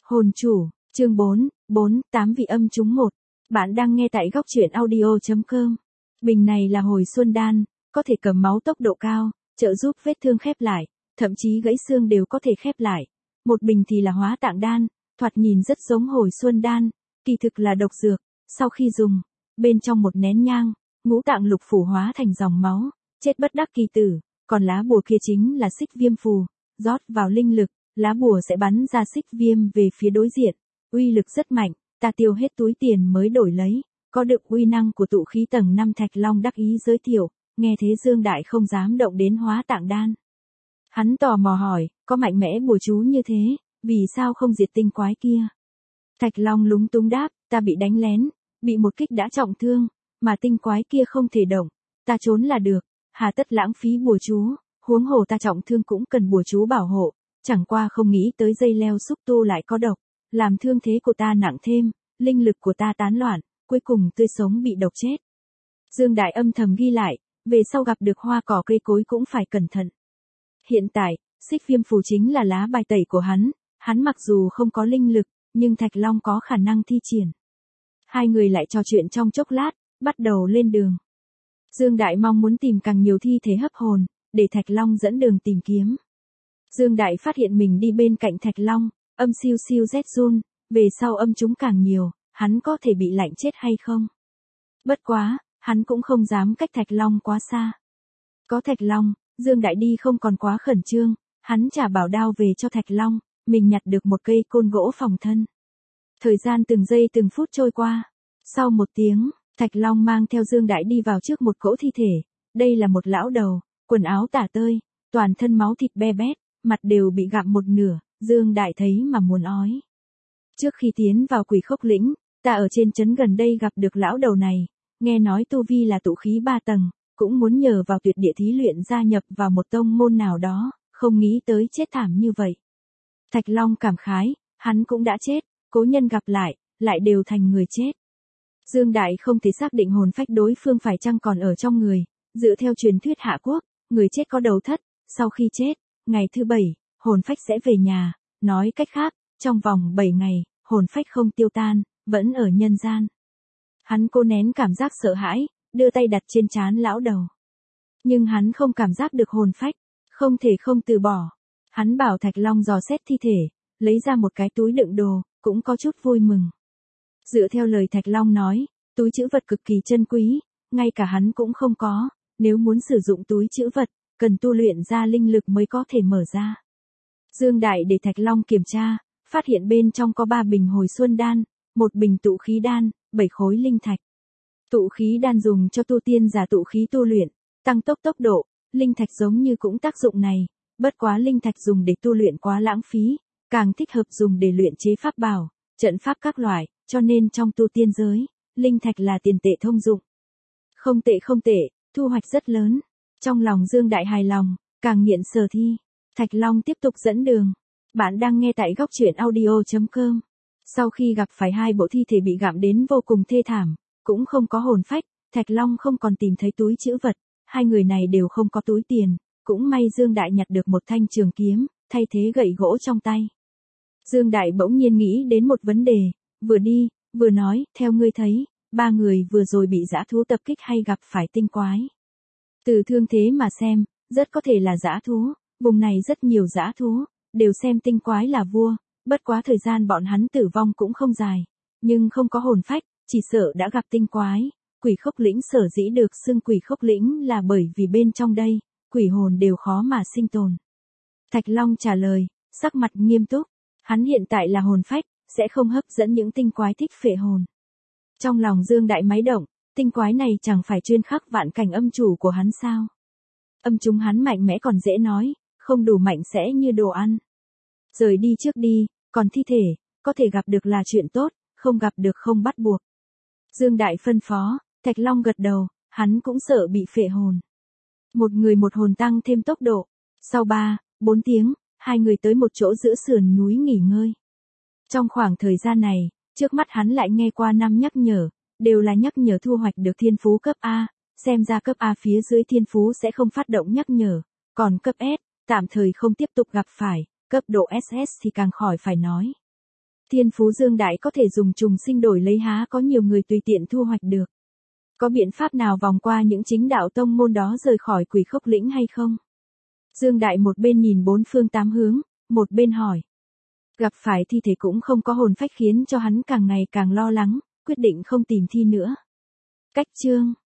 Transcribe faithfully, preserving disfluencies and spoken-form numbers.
Hồn chủ, chương bốn, bốn, tám vị âm chúng một. Bạn đang nghe tại góc truyện audio.com. Bình này là hồi xuân đan, có thể cầm máu tốc độ cao, trợ giúp vết thương khép lại, thậm chí gãy xương đều có thể khép lại. Một bình thì là hóa tạng đan, thoạt nhìn rất giống hồi xuân đan, kỳ thực là độc dược. Sau khi dùng, bên trong một nén nhang, ngũ tạng lục phủ hóa thành dòng máu, chết bất đắc kỳ tử. Còn lá bùa kia chính là xích viêm phù, rót vào linh lực, lá bùa sẽ bắn ra xích viêm về phía đối diện, uy lực rất mạnh, ta tiêu hết túi tiền mới đổi lấy, có được uy năng của tụ khí tầng năm. Thạch Long đắc ý giới thiệu, nghe thế Dương Đại không dám động đến hóa tạng đan. Hắn tò mò hỏi, có mạnh mẽ bùa chú như thế, vì sao không diệt tinh quái kia? Thạch Long lúng túng đáp, ta bị đánh lén, bị một kích đã trọng thương, mà tinh quái kia không thể động, ta trốn là được. Hà tất lãng phí bùa chú, huống hồ ta trọng thương cũng cần bùa chú bảo hộ, chẳng qua không nghĩ tới dây leo xúc tu lại có độc, làm thương thế của ta nặng thêm, linh lực của ta tán loạn, cuối cùng tươi sống bị độc chết. Dương Đại âm thầm ghi lại, về sau gặp được hoa cỏ cây cối cũng phải cẩn thận. Hiện tại, xích viêm phù chính là lá bài tẩy của hắn, hắn mặc dù không có linh lực, nhưng Thạch Long có khả năng thi triển. Hai người lại trò chuyện trong chốc lát, bắt đầu lên đường. Dương Đại mong muốn tìm càng nhiều thi thể hấp hồn, để Thạch Long dẫn đường tìm kiếm. Dương Đại phát hiện mình đi bên cạnh Thạch Long, âm siêu siêu rét run, về sau âm chúng càng nhiều, hắn có thể bị lạnh chết hay không? Bất quá, hắn cũng không dám cách Thạch Long quá xa. Có Thạch Long, Dương Đại đi không còn quá khẩn trương, hắn trả bảo đao về cho Thạch Long, mình nhặt được một cây côn gỗ phòng thân. Thời gian từng giây từng phút trôi qua, sau một tiếng, Thạch Long mang theo Dương Đại đi vào trước một cỗ thi thể, đây là một lão đầu, quần áo tả tơi, toàn thân máu thịt be bét, mặt đều bị gặm một nửa, Dương Đại thấy mà muốn ói. Trước khi tiến vào Quỷ Khốc Lĩnh, ta ở trên trấn gần đây gặp được lão đầu này, nghe nói tu vi là tụ khí ba tầng, cũng muốn nhờ vào tuyệt địa thí luyện gia nhập vào một tông môn nào đó, không nghĩ tới chết thảm như vậy. Thạch Long cảm khái, hắn cũng đã chết, cố nhân gặp lại, lại đều thành người chết. Dương Đại không thể xác định hồn phách đối phương phải chăng còn ở trong người, dựa theo truyền thuyết Hạ Quốc, người chết có đầu thất, sau khi chết, ngày thứ bảy, hồn phách sẽ về nhà, nói cách khác, trong vòng bảy ngày, hồn phách không tiêu tan, vẫn ở nhân gian. Hắn cố nén cảm giác sợ hãi, đưa tay đặt trên trán lão đầu. Nhưng hắn không cảm giác được hồn phách, không thể không từ bỏ. Hắn bảo Thạch Long dò xét thi thể, lấy ra một cái túi đựng đồ, cũng có chút vui mừng. Dựa theo lời Thạch Long nói, túi trữ vật cực kỳ chân quý, ngay cả hắn cũng không có, nếu muốn sử dụng túi trữ vật, cần tu luyện ra linh lực mới có thể mở ra. Dương Đại để Thạch Long kiểm tra, phát hiện bên trong có ba bình hồi xuân đan, một bình tụ khí đan, bảy khối linh thạch. Tụ khí đan dùng cho tu tiên giả tụ khí tu luyện, tăng tốc tốc độ, linh thạch giống như cũng tác dụng này, bất quá linh thạch dùng để tu luyện quá lãng phí, càng thích hợp dùng để luyện chế pháp bảo, trận pháp các loại. Cho nên trong tu tiên giới, linh thạch là tiền tệ thông dụng. Không tệ không tệ, thu hoạch rất lớn. Trong lòng Dương Đại hài lòng, càng nghiện sở thi. Thạch Long tiếp tục dẫn đường. Bạn đang nghe tại góc truyện audio.com. Sau khi gặp phải hai bộ thi thể bị gặm đến vô cùng thê thảm, cũng không có hồn phách, Thạch Long không còn tìm thấy túi trữ vật. Hai người này đều không có túi tiền, cũng may Dương Đại nhặt được một thanh trường kiếm, thay thế gậy gỗ trong tay. Dương Đại bỗng nhiên nghĩ đến một vấn đề. Vừa đi, vừa nói, theo ngươi thấy, ba người vừa rồi bị dã thú tập kích hay gặp phải tinh quái. Từ thương thế mà xem, rất có thể là dã thú, vùng này rất nhiều dã thú, đều xem tinh quái là vua, bất quá thời gian bọn hắn tử vong cũng không dài, nhưng không có hồn phách, chỉ sợ đã gặp tinh quái. Quỷ Khốc Lĩnh sở dĩ được xưng Quỷ Khốc Lĩnh là bởi vì bên trong đây, quỷ hồn đều khó mà sinh tồn. Thạch Long trả lời, sắc mặt nghiêm túc, hắn hiện tại là hồn phách, sẽ không hấp dẫn những tinh quái thích phệ hồn. Trong lòng Dương Đại máy động, tinh quái này chẳng phải chuyên khắc vạn cảnh âm chủ của hắn sao? Âm chúng hắn mạnh mẽ còn dễ nói, không đủ mạnh sẽ như đồ ăn. Rời đi trước đi, còn thi thể, có thể gặp được là chuyện tốt, không gặp được không bắt buộc. Dương Đại phân phó, Thạch Long gật đầu, hắn cũng sợ bị phệ hồn. Một người một hồn tăng thêm tốc độ. Sau ba, bốn tiếng, hai người tới một chỗ giữa sườn núi nghỉ ngơi. Trong khoảng thời gian này, trước mắt hắn lại nghe qua năm nhắc nhở, đều là nhắc nhở thu hoạch được thiên phú cấp A, xem ra cấp A phía dưới thiên phú sẽ không phát động nhắc nhở, còn cấp S, tạm thời không tiếp tục gặp phải, cấp độ ét ét thì càng khỏi phải nói. Thiên phú Dương Đại có thể dùng trùng sinh đổi lấy há có nhiều người tùy tiện thu hoạch được. Có biện pháp nào vòng qua những chính đạo tông môn đó rời khỏi Quỷ Khốc lĩnh hay không? Dương Đại một bên nhìn bốn phương tám hướng, một bên hỏi. Gặp phải thi thể cũng không có hồn phách khiến cho hắn càng ngày càng lo lắng, quyết định không tìm thi nữa. Cách chương